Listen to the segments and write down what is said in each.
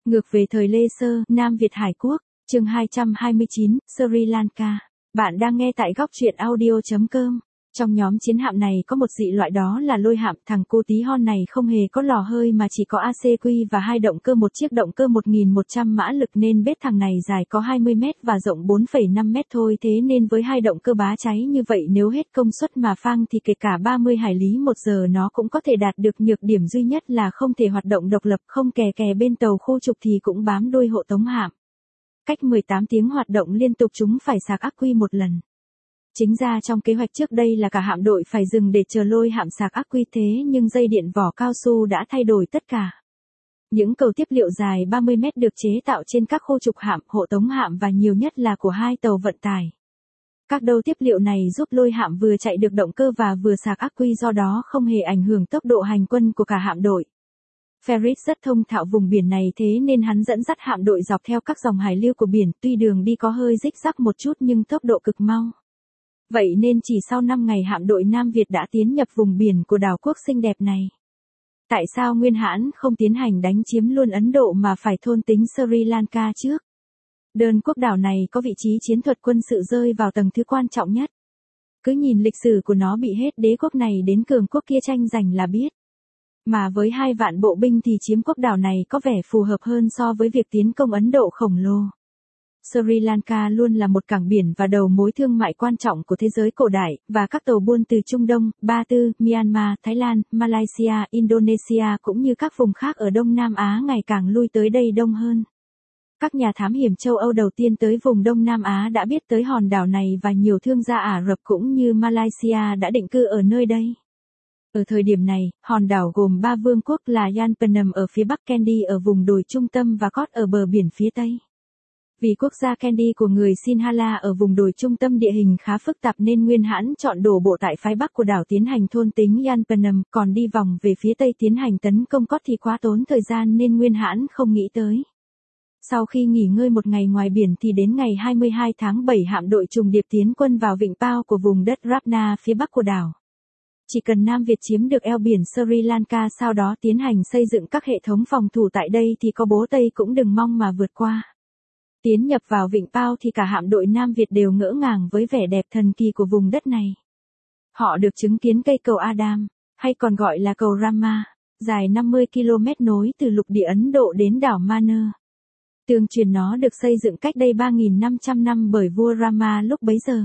Ngược về thời Lê Sơ, Nam Việt Hải Quốc, chương 229, Sri Lanka. Bạn đang nghe tại góc truyện audio.com. Trong nhóm chiến hạm này có một dị loại đó là lôi hạm. Thằng cô tí hon này không hề có lò hơi mà chỉ có ACQ và hai động cơ, một chiếc động cơ 1100 mã lực nên bết thằng này dài có 20 mét và rộng 4,5 mét thôi. Thế nên với hai động cơ bá cháy như vậy, nếu hết công suất mà phang thì kể cả 30 hải lý một giờ nó cũng có thể đạt được. Nhược điểm duy nhất là không thể hoạt động độc lập, không kè bên tàu khu trục thì cũng bám đuôi hộ tống hạm. Cách 18 tiếng hoạt động liên tục chúng phải sạc ắc quy một lần. Chính ra trong kế hoạch trước đây là cả hạm đội phải dừng để chờ lôi hạm sạc ắc quy, thế nhưng dây điện vỏ cao su đã thay đổi tất cả. Những cầu tiếp liệu dài 30 mét được chế tạo trên các khu trục hạm, hộ tống hạm và nhiều nhất là của hai tàu vận tải. Các đầu tiếp liệu này giúp lôi hạm vừa chạy được động cơ và vừa sạc ắc quy, do đó không hề ảnh hưởng tốc độ hành quân của cả hạm đội. Ferris rất thông thạo vùng biển này, thế nên hắn dẫn dắt hạm đội dọc theo các dòng hải lưu của biển, tuy đường đi có hơi rích rắc một chút nhưng tốc độ cực mau. Vậy nên chỉ sau 5 ngày hạm đội Nam Việt đã tiến nhập vùng biển của đảo quốc xinh đẹp này. Tại sao Nguyên Hãn không tiến hành đánh chiếm luôn Ấn Độ mà phải thôn tính Sri Lanka trước? Đơn quốc đảo này có vị trí chiến thuật quân sự rơi vào tầng thứ quan trọng nhất. Cứ nhìn lịch sử của nó bị hết đế quốc này đến cường quốc kia tranh giành là biết. Mà với 2 vạn bộ binh thì chiếm quốc đảo này có vẻ phù hợp hơn so với việc tiến công Ấn Độ khổng lồ. Sri Lanka luôn là một cảng biển và đầu mối thương mại quan trọng của thế giới cổ đại, và các tàu buôn từ Trung Đông, Ba Tư, Myanmar, Thái Lan, Malaysia, Indonesia cũng như các vùng khác ở Đông Nam Á ngày càng lui tới đây đông hơn. Các nhà thám hiểm châu Âu đầu tiên tới vùng Đông Nam Á đã biết tới hòn đảo này và nhiều thương gia Ả Rập cũng như Malaysia đã định cư ở nơi đây. Ở thời điểm này, hòn đảo gồm 3 vương quốc là Yapenam ở phía bắc, Kandy ở vùng đồi trung tâm và Kos ở bờ biển phía tây. Vì quốc gia Kandy của người Sinhala ở vùng đồi trung tâm địa hình khá phức tạp nên Nguyên Hãn chọn đổ bộ tại phái bắc của đảo tiến hành thôn tính Yapenam, còn đi vòng về phía tây tiến hành tấn công Kos thì quá tốn thời gian nên Nguyên Hãn không nghĩ tới. Sau khi nghỉ ngơi một ngày ngoài biển thì đến ngày 22 tháng 7 hạm đội trùng điệp tiến quân vào vịnh Pao của vùng đất Rapna phía bắc của đảo. Chỉ cần Nam Việt chiếm được eo biển Sri Lanka, sau đó tiến hành xây dựng các hệ thống phòng thủ tại đây thì có bố Tây cũng đừng mong mà vượt qua. Tiến nhập vào vịnh Pao thì cả hạm đội Nam Việt đều ngỡ ngàng với vẻ đẹp thần kỳ của vùng đất này. Họ được chứng kiến cây cầu Adam, hay còn gọi là cầu Rama, dài 50 km nối từ lục địa Ấn Độ đến đảo Mannar. Tương truyền nó được xây dựng cách đây 3.500 năm bởi vua Rama lúc bấy giờ.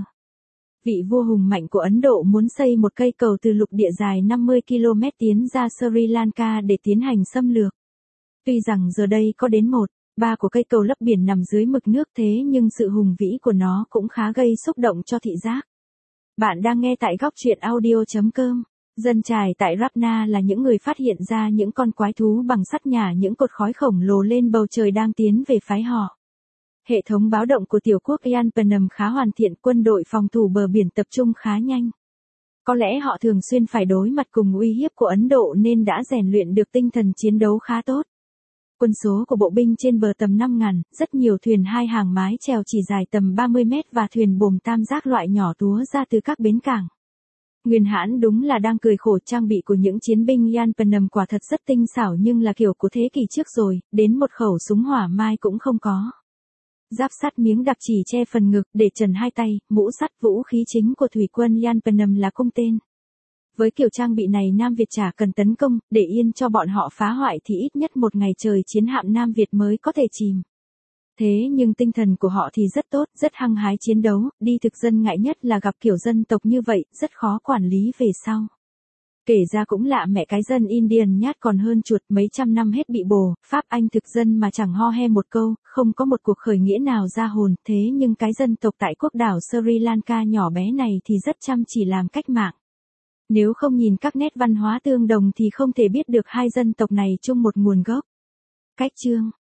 Vị vua hùng mạnh của Ấn Độ muốn xây một cây cầu từ lục địa dài 50 km tiến ra Sri Lanka để tiến hành xâm lược. Tuy rằng giờ đây có đến 1/3 của cây cầu lấp biển nằm dưới mực nước, thế nhưng sự hùng vĩ của nó cũng khá gây xúc động cho thị giác. Bạn đang nghe tại góc truyện audio.com. Dân chài tại Rapna là những người phát hiện ra những con quái thú bằng sắt nhả những cột khói khổng lồ lên bầu trời đang tiến về phái họ. Hệ thống báo động của tiểu quốc Yapenam khá hoàn thiện, quân đội phòng thủ bờ biển tập trung khá nhanh. Có lẽ họ thường xuyên phải đối mặt cùng uy hiếp của Ấn Độ nên đã rèn luyện được tinh thần chiến đấu khá tốt. Quân số của bộ binh trên bờ tầm 5.000, rất nhiều thuyền 2 hàng mái chèo chỉ dài tầm 30 mét và thuyền buồm tam giác loại nhỏ túa ra từ các bến cảng. Nguyên Hãn đúng là đang cười khổ, trang bị của những chiến binh Yapenam quả thật rất tinh xảo nhưng là kiểu của thế kỷ trước rồi, đến một khẩu súng hỏa mai cũng không có. Giáp sắt miếng đặc chỉ che phần ngực, để trần hai tay, mũ sắt. Vũ khí chính của thủy quân Yapenam là cung tên. Với kiểu trang bị này Nam Việt chả cần tấn công, để yên cho bọn họ phá hoại thì ít nhất một ngày trời chiến hạm Nam Việt mới có thể chìm. Thế nhưng tinh thần của họ thì rất tốt, rất hăng hái chiến đấu, đi thực dân ngại nhất là gặp kiểu dân tộc như vậy, rất khó quản lý về sau. Kể ra cũng lạ mẹ, cái dân Indian nhát còn hơn chuột, mấy trăm năm hết bị bồ, Pháp Anh thực dân mà chẳng ho he một câu, không có một cuộc khởi nghĩa nào ra hồn, thế nhưng cái dân tộc tại quốc đảo Sri Lanka nhỏ bé này thì rất chăm chỉ làm cách mạng. Nếu không nhìn các nét văn hóa tương đồng thì không thể biết được hai dân tộc này chung một nguồn gốc. Cách chương